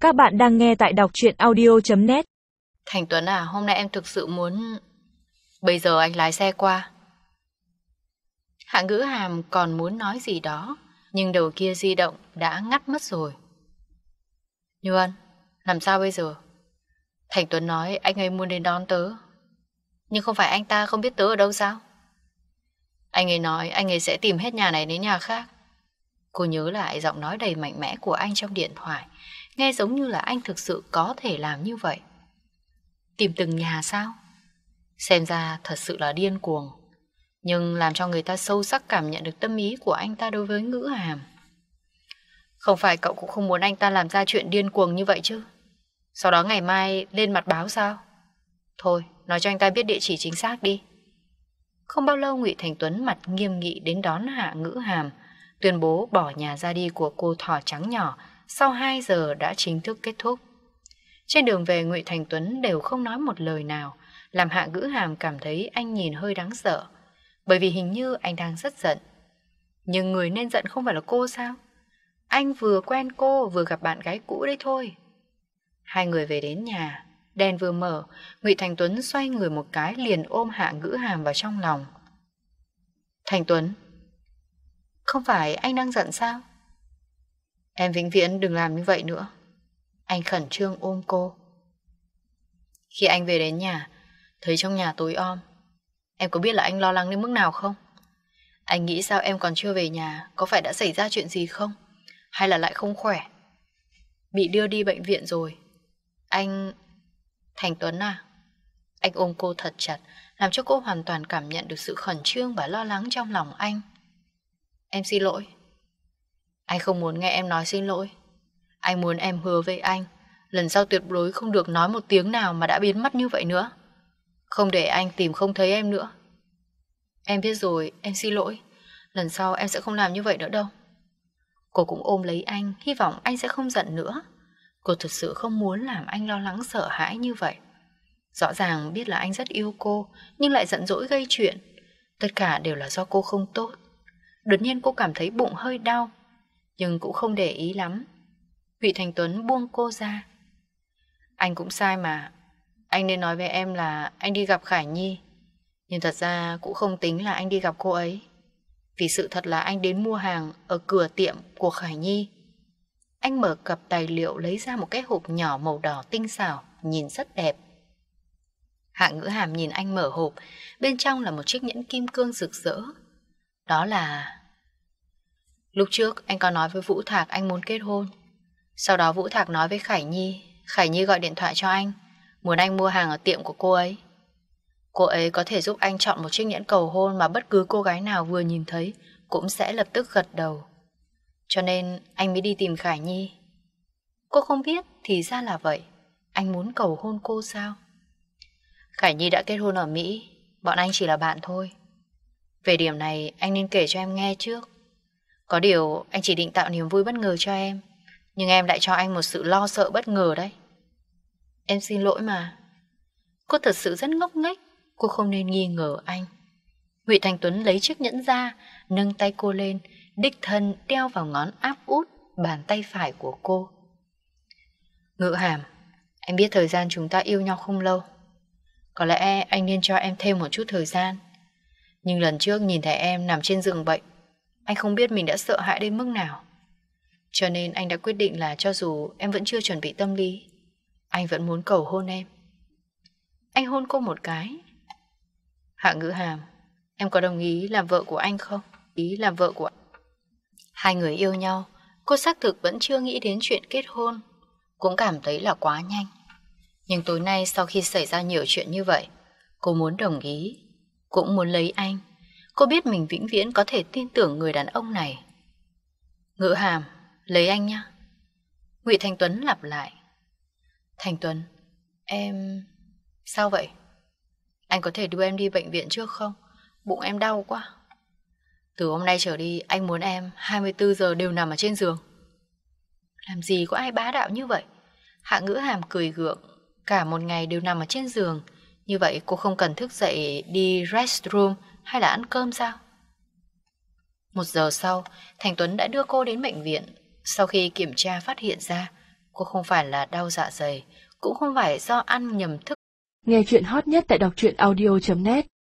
Các bạn đang nghe tại đọc truyện audio.net. Thành Tuấn à, hôm nay em thực sự muốn... Bây giờ anh lái xe qua. Hạ Ngữ Hàm còn muốn nói gì đó, nhưng đầu kia di động đã ngắt mất rồi. Như Ân, làm sao bây giờ? Thành Tuấn nói anh ấy muốn đến đón tớ. Nhưng không phải anh ta không biết tớ ở đâu sao? Anh ấy nói anh ấy sẽ tìm hết nhà này đến nhà khác. Cô nhớ lại giọng nói đầy mạnh mẽ của anh trong điện thoại, nghe giống như là anh thực sự có thể làm như vậy. Tìm từng nhà sao? Xem ra thật sự là điên cuồng, nhưng làm cho người ta sâu sắc cảm nhận được tâm ý của anh ta đối với Ngữ Hàm. Không phải cậu cũng không muốn anh ta làm ra chuyện điên cuồng như vậy chứ? Sau đó ngày mai lên mặt báo sao? Thôi, nói cho anh ta biết địa chỉ chính xác đi. Không bao lâu Ngụy Thành Tuấn mặt nghiêm nghị đến đón Hạ Ngữ Hàm, tuyên bố bỏ nhà ra đi của cô thỏ trắng nhỏ sau 2 giờ đã chính thức kết thúc. Trên đường về Ngụy Thành Tuấn đều không nói một lời nào, làm Hạ Ngữ Hàm cảm thấy anh nhìn hơi đáng sợ, bởi vì hình như anh đang rất giận. Nhưng người nên giận không phải là cô sao? Anh vừa quen cô vừa gặp bạn gái cũ đấy thôi. Hai người về đến nhà, đèn vừa mở, Ngụy Thành Tuấn xoay người một cái liền ôm Hạ Ngữ Hàm vào trong lòng. Thành Tuấn, không phải anh đang giận sao? Em vĩnh viễn đừng làm như vậy nữa. Anh khẩn trương ôm cô. Khi anh về đến nhà, thấy trong nhà tối om, em có biết là anh lo lắng đến mức nào không? Anh nghĩ sao em còn chưa về nhà, có phải đã xảy ra chuyện gì không? Hay là lại không khỏe? Bị đưa đi bệnh viện rồi. Anh... Thành Tuấn à? Anh ôm cô thật chặt, làm cho cô hoàn toàn cảm nhận được sự khẩn trương và lo lắng trong lòng anh. Em xin lỗi. Anh không muốn nghe em nói xin lỗi. Anh muốn em hứa với anh, lần sau tuyệt đối không được nói một tiếng nào mà đã biến mất như vậy nữa. Không để anh tìm không thấy em nữa. Em biết rồi, em xin lỗi. Lần sau em sẽ không làm như vậy nữa đâu. Cô cũng ôm lấy anh, hy vọng anh sẽ không giận nữa. Cô thực sự không muốn làm anh lo lắng sợ hãi như vậy. Rõ ràng biết là anh rất yêu cô, nhưng lại giận dỗi gây chuyện. Tất cả đều là do cô không tốt. Đột nhiên cô cảm thấy bụng hơi đau, nhưng cũng không để ý lắm. Ngụy Thành Tuấn buông cô ra. Anh cũng sai mà. Anh nên nói với em là anh đi gặp Khải Nhi. Nhưng thật ra cũng không tính là anh đi gặp cô ấy. Vì sự thật là anh đến mua hàng ở cửa tiệm của Khải Nhi. Anh mở cặp tài liệu lấy ra một cái hộp nhỏ màu đỏ tinh xảo, nhìn rất đẹp. Hạ Ngữ Hàm nhìn anh mở hộp, bên trong là một chiếc nhẫn kim cương rực rỡ. Đó là... Lúc trước anh có nói với Vũ Thạc anh muốn kết hôn. Sau đó Vũ Thạc nói với Khải Nhi gọi điện thoại cho anh, muốn anh mua hàng ở tiệm của cô ấy. Cô ấy có thể giúp anh chọn một chiếc nhẫn cầu hôn mà bất cứ cô gái nào vừa nhìn thấy cũng sẽ lập tức gật đầu. Cho nên anh mới đi tìm Khải Nhi. Cô không biết thì ra là vậy. Anh muốn cầu hôn cô sao? Khải Nhi đã kết hôn ở Mỹ, bọn anh chỉ là bạn thôi. Về điểm này anh nên kể cho em nghe trước. Có điều anh chỉ định tạo niềm vui bất ngờ cho em, nhưng em lại cho anh một sự lo sợ bất ngờ đấy. Em xin lỗi mà. Cô thật sự rất ngốc nghếch. Cô không nên nghi ngờ anh. Ngụy Thành Tuấn lấy chiếc nhẫn ra, nâng tay cô lên, đích thân đeo vào ngón áp út bàn tay phải của cô. Ngữ Hàm, em biết thời gian chúng ta yêu nhau không lâu. Có lẽ anh nên cho em thêm một chút thời gian. Nhưng lần trước nhìn thấy em nằm trên giường bệnh, anh không biết mình đã sợ hãi đến mức nào. Cho nên anh đã quyết định là cho dù em vẫn chưa chuẩn bị tâm lý, anh vẫn muốn cầu hôn em. Anh hôn cô một cái. Hạ Ngữ Hàm, em có đồng ý làm vợ của anh không? Ý làm vợ của anh. Hai người yêu nhau, cô xác thực vẫn chưa nghĩ đến chuyện kết hôn, cũng cảm thấy là quá nhanh. Nhưng tối nay sau khi xảy ra nhiều chuyện như vậy, cô muốn đồng ý, cũng muốn lấy anh. Cô biết mình vĩnh viễn có thể tin tưởng người đàn ông này. Ngữ Hàm, lấy anh nhá. Ngụy Thành Tuấn lặp lại. Thành Tuấn, em... Sao vậy? Anh có thể đưa em đi bệnh viện trước không? Bụng em đau quá. Từ hôm nay trở đi anh muốn em 24 giờ đều nằm ở trên giường. Làm gì có ai bá đạo như vậy? Hạ Ngữ Hàm cười gượng. Cả một ngày đều nằm ở trên giường, như vậy cô không cần thức dậy đi restroom hay là ăn cơm sao? 1 giờ sau, Thành Tuấn đã đưa cô đến bệnh viện. Sau khi kiểm tra phát hiện ra Cô không phải là đau dạ dày, cũng không phải do ăn nhầm thức. Nghe chuyện hot nhất tại đọc truyện audio.net